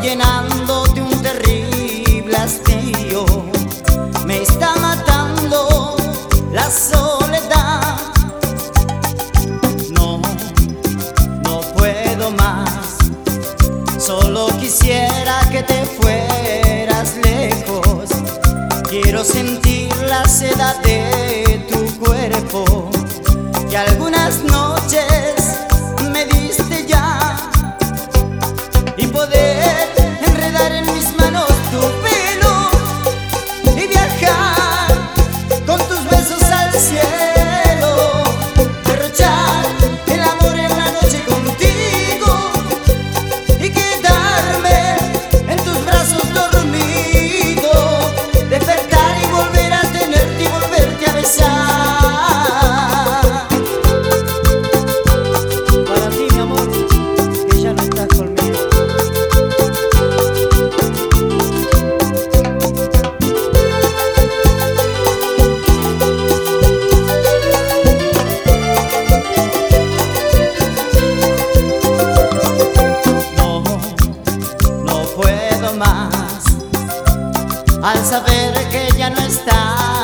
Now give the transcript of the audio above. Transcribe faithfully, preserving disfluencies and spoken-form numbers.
llenando de un terrible hastío. Me está matando la soledad. No, no puedo más. Solo quisiera que te fueras lejos. Quiero sentir la seda de tu cuerpo que algunas noches me diste ya, y poder enredar en mis manos tu pelo y viajar con tus besos al cielo, derrochar el amor en la noche contigo y quedarme en tus brazos dormido, despertar y volver a tenerte y volverte a besar. Para ti, mi amor, que ya no estás conmigo. No, no puedo más al saber que ya no estás.